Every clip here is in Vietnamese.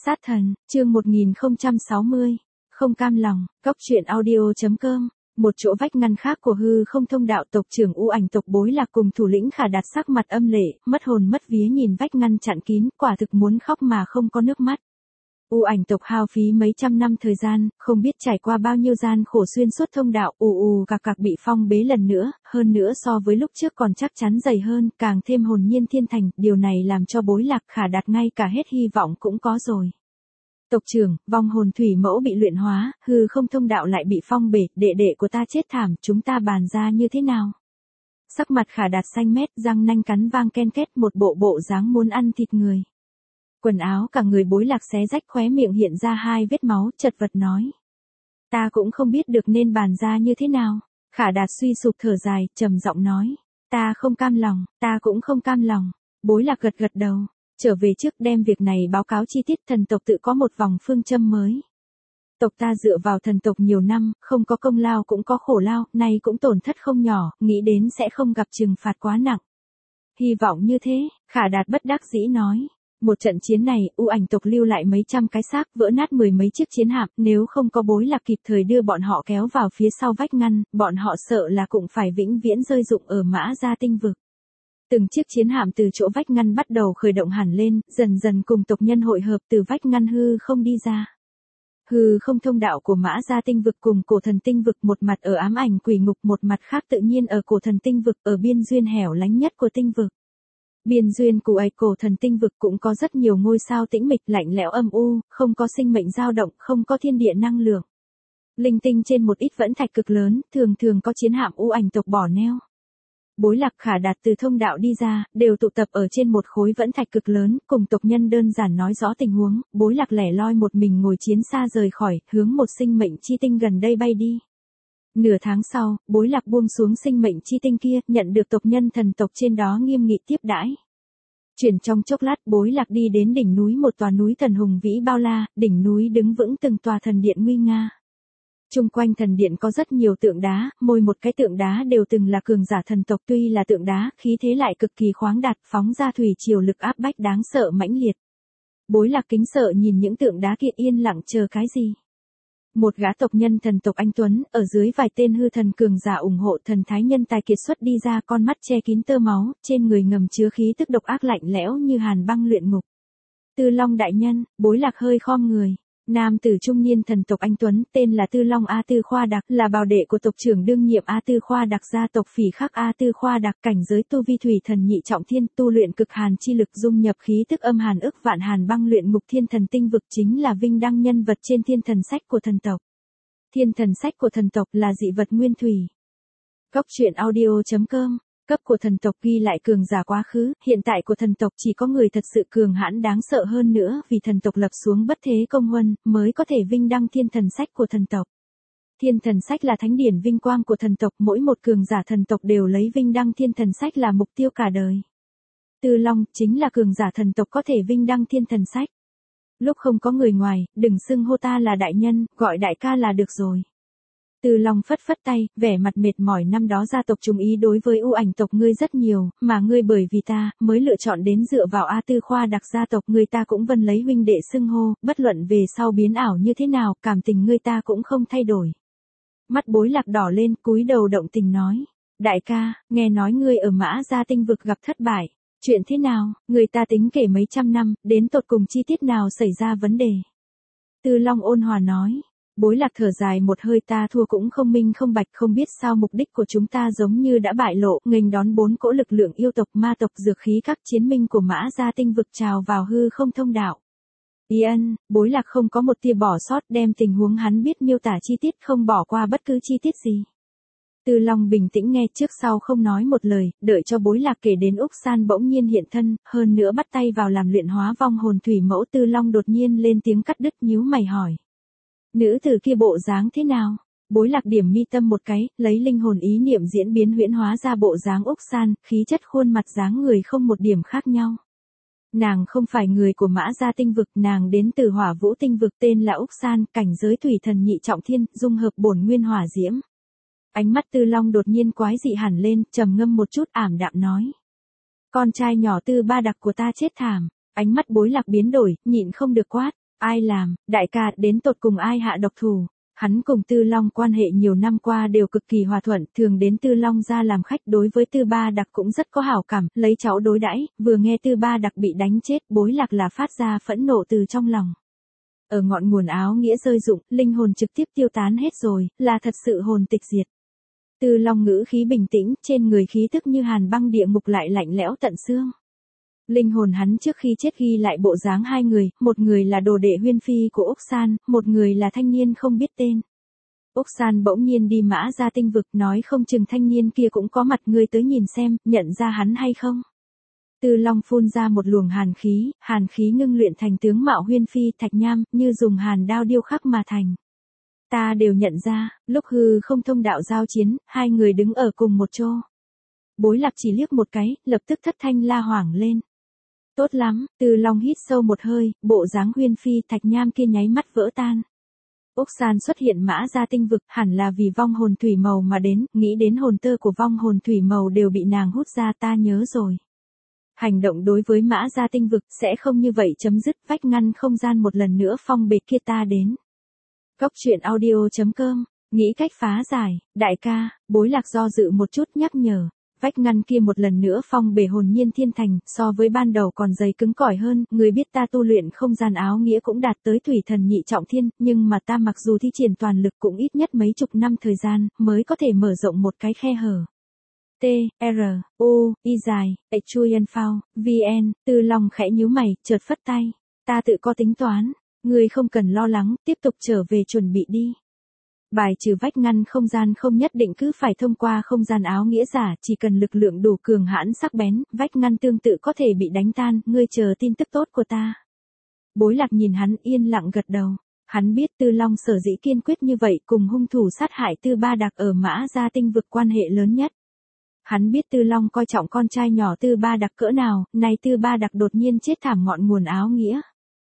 Sát thần, chương 1060. Không cam lòng, Cóc truyện audio.com. Một chỗ vách ngăn khác của hư không thông đạo, tộc trưởng U Ảnh tộc Bối Lạc cùng thủ lĩnh Khả Đạt sắc mặt âm lệ, mất hồn mất vía nhìn vách ngăn chặn kín, quả thực muốn khóc mà không có nước mắt. U Ảnh tộc hao phí mấy trăm năm thời gian, không biết trải qua bao nhiêu gian khổ xuyên suốt thông đạo, cạc bị phong bế lần nữa, hơn nữa so với lúc trước còn chắc chắn dày hơn, càng thêm hồn nhiên thiên thành, điều này làm cho Bối Lạc Khả Đạt ngay cả hết hy vọng cũng có rồi. Tộc trưởng, vong hồn thủy mẫu bị luyện hóa, hư không thông đạo lại bị phong bể, đệ đệ của ta chết thảm, chúng ta bàn ra như thế nào? Sắc mặt Khả Đạt xanh mét, răng nanh cắn vang ken két, một bộ dáng muốn ăn thịt người. Quần áo cả người Bối Lạc xé rách, khóe miệng hiện ra hai vết máu, chật vật nói. Ta cũng không biết được nên bàn ra như thế nào. Khả Đạt suy sụp thở dài, trầm giọng nói. Ta không cam lòng, ta cũng không cam lòng. Bối Lạc gật đầu. Trở về trước đem việc này báo cáo chi tiết, thần tộc tự có một vòng phương châm mới. Tộc ta dựa vào thần tộc nhiều năm, không có công lao cũng có khổ lao, nay cũng tổn thất không nhỏ, nghĩ đến sẽ không gặp trừng phạt quá nặng. Hy vọng như thế, Khả Đạt bất đắc dĩ nói. Một trận chiến này, U Ảnh tộc lưu lại mấy trăm cái xác, vỡ nát mười mấy chiếc chiến hạm, nếu không có Bối Lạc kịp thời đưa bọn họ kéo vào phía sau vách ngăn, bọn họ sợ là cũng phải vĩnh viễn rơi rụng ở Mã Gia tinh vực. Từng chiếc chiến hạm từ chỗ vách ngăn bắt đầu khởi động hẳn lên, dần dần cùng tộc nhân hội hợp từ vách ngăn hư không đi ra. Hư không thông đạo của Mã Gia tinh vực cùng Cổ Thần tinh vực, một mặt ở ám ảnh quỷ ngục, một mặt khác tự nhiên ở Cổ Thần tinh vực, ở biên duyên hẻo lánh nhất của tinh vực. Biên duyên của Cổ Thần tinh vực cũng có rất nhiều ngôi sao tĩnh mịch, lạnh lẽo âm u, không có sinh mệnh dao động, không có thiên địa năng lượng. Linh tinh trên một ít vẫn thạch cực lớn, thường có chiến hạm U Ảnh tộc bỏ neo. Bối Lạc Khả Đạt từ thông đạo đi ra, đều tụ tập ở trên một khối vẫn thạch cực lớn, cùng tộc nhân đơn giản nói rõ tình huống. Bối Lạc lẻ loi một mình ngồi chiến xa rời khỏi, hướng một sinh mệnh chi tinh gần đây bay đi. Nửa tháng sau, Bối Lạc buông xuống sinh mệnh chi tinh kia, nhận được tộc nhân thần tộc trên đó nghiêm nghị tiếp đãi. Chuyển trong chốc lát, Bối Lạc đi đến đỉnh núi, một tòa núi thần hùng vĩ bao la, đỉnh núi đứng vững từng tòa thần điện nguy nga. Chung quanh thần điện có rất nhiều tượng đá, mỗi một cái tượng đá đều từng là cường giả thần tộc, tuy là tượng đá, khí thế lại cực kỳ khoáng đạt, phóng ra thủy triều lực áp bách đáng sợ mãnh liệt. Bối Lạc kính sợ nhìn những tượng đá kia, yên lặng chờ cái gì? Một gã tộc nhân thần tộc anh tuấn, ở dưới vài tên hư thần cường giả ủng hộ, thần thái nhân tài kiệt xuất đi ra, con mắt che kín tơ máu, trên người ngầm chứa khí tức độc ác lạnh lẽo như hàn băng luyện ngục. Tư Long đại nhân. Bối Lạc hơi khom người. Nam tử trung niên thần tộc anh tuấn, tên là Tư Long A Tư Khoa Đặc, là bào đệ của tộc trưởng đương nhiệm A Tư Khoa Đặc, gia tộc Phỉ Khắc A Tư Khoa Đặc, cảnh giới tu vi thủy thần nhị trọng thiên, tu luyện cực hàn chi lực, dung nhập khí tức âm hàn ức vạn hàn băng luyện ngục thiên thần tinh vực, chính là vinh đăng nhân vật trên thiên thần sách của thần tộc. Thiên thần sách của thần tộc là dị vật nguyên thủy. Cóc truyện audio.com. Cấp của thần tộc ghi lại cường giả quá khứ, hiện tại của thần tộc chỉ có người thật sự cường hãn đáng sợ hơn nữa, vì thần tộc lập xuống bất thế công huân, mới có thể vinh đăng thiên thần sách của thần tộc. Thiên thần sách là thánh điển vinh quang của thần tộc, mỗi một cường giả thần tộc đều lấy vinh đăng thiên thần sách là mục tiêu cả đời. Tư Long, chính là cường giả thần tộc có thể vinh đăng thiên thần sách. Lúc không có người ngoài, đừng xưng hô ta là đại nhân, gọi đại ca là được rồi. Tư Long phất phất tay, vẻ mặt mệt mỏi, năm đó gia tộc chú ý đối với U Ảnh tộc ngươi rất nhiều, mà ngươi bởi vì ta, mới lựa chọn đến dựa vào A Tư Khoa Đặc gia tộc ngươi, ta cũng vân lấy huynh đệ xưng hô, bất luận về sau biến ảo như thế nào, cảm tình ngươi ta cũng không thay đổi. Mắt Bối Lạc đỏ lên, cúi đầu động tình nói. Đại ca, nghe nói ngươi ở Mã Gia tinh vực gặp thất bại. Chuyện thế nào, người ta tính kể mấy trăm năm, đến tột cùng chi tiết nào xảy ra vấn đề. Tư Long ôn hòa nói. Bối Lạc thở dài một hơi, ta thua cũng không minh không bạch, không biết sao mục đích của chúng ta giống như đã bại lộ, nghênh đón 4 cỗ lực lượng yêu tộc, ma tộc, dược khí các chiến minh của Mã Gia tinh vực trào vào hư không thông đạo. Yên, Bối Lạc không có một tia bỏ sót, đem tình huống hắn biết miêu tả chi tiết, không bỏ qua bất cứ chi tiết gì. Tư Long bình tĩnh nghe, trước sau không nói một lời, đợi cho Bối Lạc kể đến Úc San bỗng nhiên hiện thân, hơn nữa bắt tay vào làm luyện hóa vong hồn thủy mẫu. Tư Long đột nhiên lên tiếng cắt đứt, nhíu mày hỏi. Nữ tử kia bộ dáng thế nào? Bối Lạc điểm mi tâm một cái, lấy linh hồn ý niệm diễn biến huyễn hóa ra bộ dáng Úc San, khí chất khuôn mặt dáng người không một điểm khác nhau. Nàng không phải người của Mã Gia tinh vực, nàng đến từ Hỏa Vũ tinh vực, tên là Úc San, cảnh giới thủy thần nhị trọng thiên, dung hợp bổn nguyên hỏa diễm. Ánh mắt Tư Long đột nhiên quái dị hẳn lên, trầm ngâm một chút, ảm đạm nói. Con trai nhỏ Tư Ba Đặc của ta chết thảm. Ánh mắt Bối Lạc biến đổi, nhịn không được quát. Ai làm, đại ca, đến tột cùng ai hạ độc thủ? Hắn cùng Tư Long quan hệ nhiều năm qua đều cực kỳ hòa thuận, thường đến Tư Long ra làm khách, đối với Tư Ba Đặc cũng rất có hảo cảm, lấy cháu đối đãi, vừa nghe Tư Ba Đặc bị đánh chết, Bối Lạc là phát ra phẫn nộ từ trong lòng. Ở ngọn nguồn áo nghĩa rơi rụng, linh hồn trực tiếp tiêu tán hết rồi, là thật sự hồn tịch diệt. Tư Long ngữ khí bình tĩnh, trên người khí tức như hàn băng địa ngục lại lạnh lẽo tận xương. Linh hồn hắn trước khi chết ghi lại bộ dáng hai người, một người là đồ đệ Huyên Phi của Úc San, một người là thanh niên không biết tên. Úc San bỗng nhiên đi Mã Gia Tinh vực, nói không chừng thanh niên kia cũng có mặt, ngươi tới nhìn xem, nhận ra hắn hay không. Tư Long phun ra một luồng hàn khí ngưng luyện thành tướng mạo Huyên Phi Thạch Nham, như dùng hàn đao điêu khắc mà thành. Ta đều nhận ra, lúc hư không thông đạo giao chiến, hai người đứng ở cùng một chỗ. Bối Lạc chỉ liếc một cái, lập tức thất thanh la hoảng lên. Tốt lắm, Tư Long hít sâu một hơi, bộ dáng Huyên Phi Thạch Nham kia nháy mắt vỡ tan. Úc San xuất hiện Mã Gia Tinh vực, hẳn là vì vong hồn thủy màu mà đến, nghĩ đến hồn tơ của vong hồn thủy màu đều bị nàng hút ra, ta nhớ rồi. Hành động đối với Mã Gia Tinh vực sẽ không như vậy chấm dứt, vách ngăn không gian một lần nữa phong bế kia ta đến. Góc truyện audio.com, nghĩ cách phá giải, đại ca, Bối Lạc do dự một chút nhắc nhở. Vách ngăn kia một lần nữa phong bể hồn nhiên thiên thành, so với ban đầu còn dày cứng cỏi hơn, người biết ta tu luyện không gian áo nghĩa cũng đạt tới thủy thần nhị trọng thiên, nhưng mà ta mặc dù thi triển toàn lực cũng ít nhất mấy chục năm thời gian, mới có thể mở rộng một cái khe hở. T, R, U, I dài, Chui Ân Phao, VN, Tư Long khẽ nhíu mày, chợt phất tay. Ta tự có tính toán, ngươi không cần lo lắng, tiếp tục trở về chuẩn bị đi. Bài trừ vách ngăn không gian không nhất định cứ phải thông qua không gian áo nghĩa giả, chỉ cần lực lượng đủ cường hãn sắc bén, vách ngăn tương tự có thể bị đánh tan, ngươi chờ tin tức tốt của ta. Bối Lạc nhìn hắn yên lặng gật đầu. Hắn biết Tư Long sở dĩ kiên quyết như vậy cùng hung thủ sát hại Tư Ba Đặc ở Mã Gia Tinh vực quan hệ lớn nhất. Hắn biết Tư Long coi trọng con trai nhỏ Tư Ba Đặc cỡ nào, nay Tư Ba Đặc đột nhiên chết thảm ngọn nguồn áo nghĩa.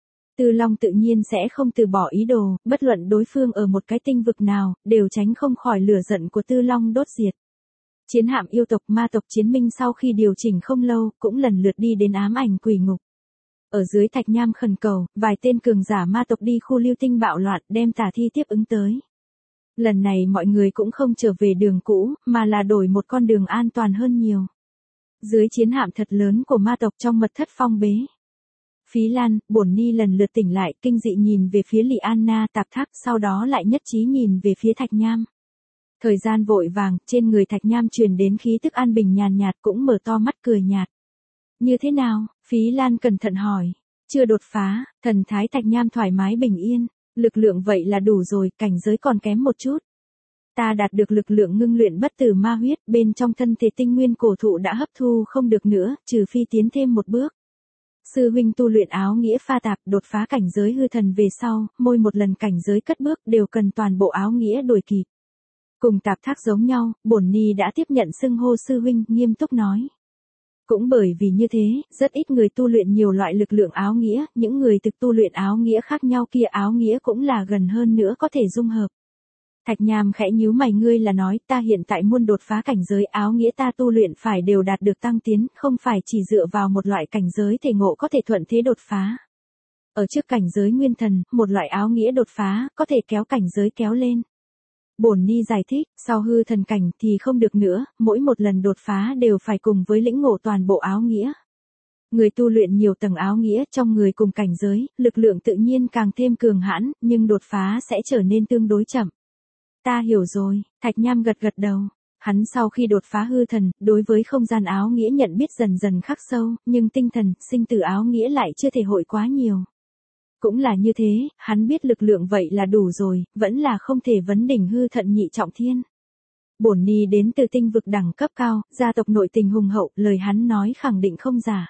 Tư Long tự nhiên sẽ không từ bỏ ý đồ, bất luận đối phương ở một cái tinh vực nào, đều tránh không khỏi lửa giận của Tư Long đốt diệt. Chiến hạm yêu tộc ma tộc chiến minh sau khi điều chỉnh không lâu, cũng lần lượt đi đến ám ảnh quỷ ngục. Ở dưới Thạch Nham khẩn cầu, vài tên cường giả ma tộc đi khu lưu tinh bạo loạn, đem Tả Thi tiếp ứng tới. Lần này mọi người cũng không trở về đường cũ, mà là đổi một con đường an toàn hơn nhiều. Dưới chiến hạm thật lớn của ma tộc trong mật thất phong bế. Phí Lan, Bổn Ni lần lượt tỉnh lại, kinh dị nhìn về phía Lị Anna Tạp Tháp, sau đó lại nhất trí nhìn về phía Thạch Nham. Thời gian vội vàng, trên người Thạch Nham truyền đến khí tức an bình nhàn nhạt, cũng mở to mắt cười nhạt. Như thế nào? Phí Lan cẩn thận hỏi. Chưa đột phá, thần thái Thạch Nham thoải mái bình yên, lực lượng vậy là đủ rồi, cảnh giới còn kém một chút. Ta đạt được lực lượng ngưng luyện bất tử ma huyết, bên trong thân thể tinh nguyên cổ thụ đã hấp thu không được nữa, trừ phi tiến thêm một bước. Sư huynh tu luyện áo nghĩa pha tạp, đột phá cảnh giới hư thần về sau, mỗi một lần cảnh giới cất bước đều cần toàn bộ áo nghĩa đuổi kịp. Cùng Tạp Thác giống nhau, Bổn Ni đã tiếp nhận xưng hô sư huynh, nghiêm túc nói. Cũng bởi vì như thế, rất ít người tu luyện nhiều loại lực lượng áo nghĩa, những người thực tu luyện áo nghĩa khác nhau kia áo nghĩa cũng là gần hơn nữa có thể dung hợp. Thạch Nham khẽ nhíu mày, ngươi là nói ta hiện tại muốn đột phá cảnh giới áo nghĩa ta tu luyện phải đều đạt được tăng tiến, không phải chỉ dựa vào một loại cảnh giới thể ngộ có thể thuận thế đột phá. Ở trước cảnh giới nguyên thần, một loại áo nghĩa đột phá, có thể kéo cảnh giới kéo lên. Bổn Ni giải thích, sau hư thần cảnh thì không được nữa, mỗi một lần đột phá đều phải cùng với lĩnh ngộ toàn bộ áo nghĩa. Người tu luyện nhiều tầng áo nghĩa trong người cùng cảnh giới, lực lượng tự nhiên càng thêm cường hãn, nhưng đột phá sẽ trở nên tương đối chậm. Ta hiểu rồi, Thạch Nham gật gật đầu. Hắn sau khi đột phá hư thần, đối với không gian áo nghĩa nhận biết dần dần khắc sâu, nhưng tinh thần, sinh tử áo nghĩa lại chưa thể hội quá nhiều. Cũng là như thế, hắn biết lực lượng vậy là đủ rồi, vẫn là không thể vấn đỉnh hư thận nhị trọng thiên. Bổn Ni đến từ tinh vực đẳng cấp cao, gia tộc nội tình hùng hậu, lời hắn nói khẳng định không giả.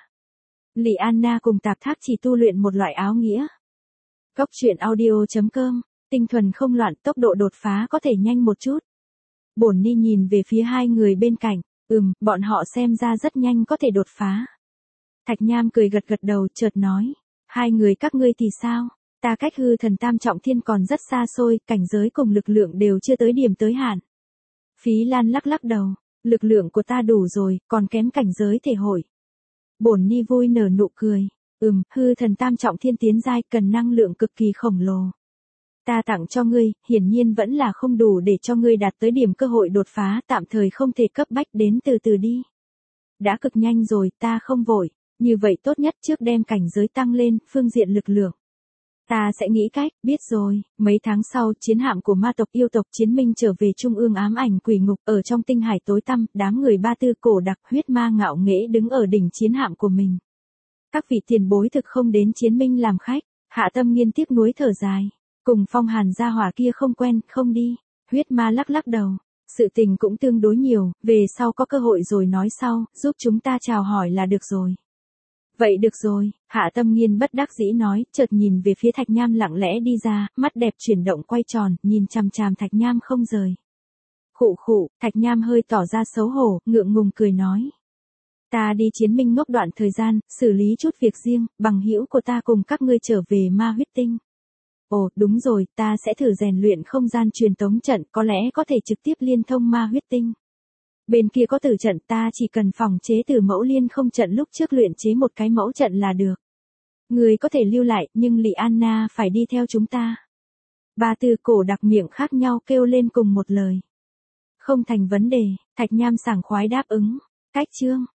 Lị Anna cùng Tạp Thác chỉ tu luyện một loại áo nghĩa. Góc truyện audio.com, tinh thuần không loạn, tốc độ đột phá có thể nhanh một chút. Bổn Ni nhìn về phía hai người bên cạnh, bọn họ xem ra rất nhanh có thể đột phá. Thạch Nham cười gật gật đầu, chợt nói, hai người các ngươi thì sao? Ta cách hư thần tam trọng thiên còn rất xa xôi, cảnh giới cùng lực lượng đều chưa tới điểm tới hạn. Phí Lan lắc lắc đầu, lực lượng của ta đủ rồi, còn kém cảnh giới thể hội. Bổn Ni vui nở nụ cười, Hư thần tam trọng thiên tiến giai cần năng lượng cực kỳ khổng lồ. Ta tặng cho ngươi, hiển nhiên vẫn là không đủ để cho ngươi đạt tới điểm cơ hội đột phá, tạm thời không thể cấp bách, đến từ từ đi. Đã cực nhanh rồi, ta không vội, như vậy tốt nhất trước đem cảnh giới tăng lên, phương diện lực lượng. Ta sẽ nghĩ cách, biết rồi. Mấy tháng sau, chiến hạm của ma tộc yêu tộc Chiến Minh trở về trung ương ám ảnh quỷ ngục, ở trong tinh hải tối tăm, đám người Ba Tư cổ đặc huyết ma ngạo nghễ đứng ở đỉnh chiến hạm của mình. Các vị tiền bối thực không đến Chiến Minh làm khách. Hạ Tâm Nghiên tiếc nuối thở dài. Cùng Phong Hàn gia hỏa kia không quen, không đi. Huyết ma lắc lắc đầu. Sự tình cũng tương đối nhiều, về sau có cơ hội rồi nói sau, giúp chúng ta chào hỏi là được rồi. Vậy được rồi, Hạ Tâm Nghiên bất đắc dĩ nói, chợt nhìn về phía Thạch Nham lặng lẽ đi ra, mắt đẹp chuyển động quay tròn, nhìn chằm chằm Thạch Nham không rời. Khụ khụ, Thạch Nham hơi tỏ ra xấu hổ, ngượng ngùng cười nói. Ta đi Chiến Minh ngốc đoạn thời gian, xử lý chút việc riêng, bằng hữu của ta cùng các ngươi trở về ma huyết tinh. Ồ, đúng rồi, ta sẽ thử rèn luyện không gian truyền tống trận, có lẽ có thể trực tiếp liên thông ma huyết tinh. Bên kia có tử trận, ta chỉ cần phòng chế từ mẫu liên không trận lúc trước luyện chế một cái mẫu trận là được. Người có thể lưu lại, nhưng Lị Anna phải đi theo chúng ta. Ba Tư cổ đặc miệng khác nhau kêu lên cùng một lời. Không thành vấn đề, Thạch Nham sảng khoái đáp ứng. Cách chương.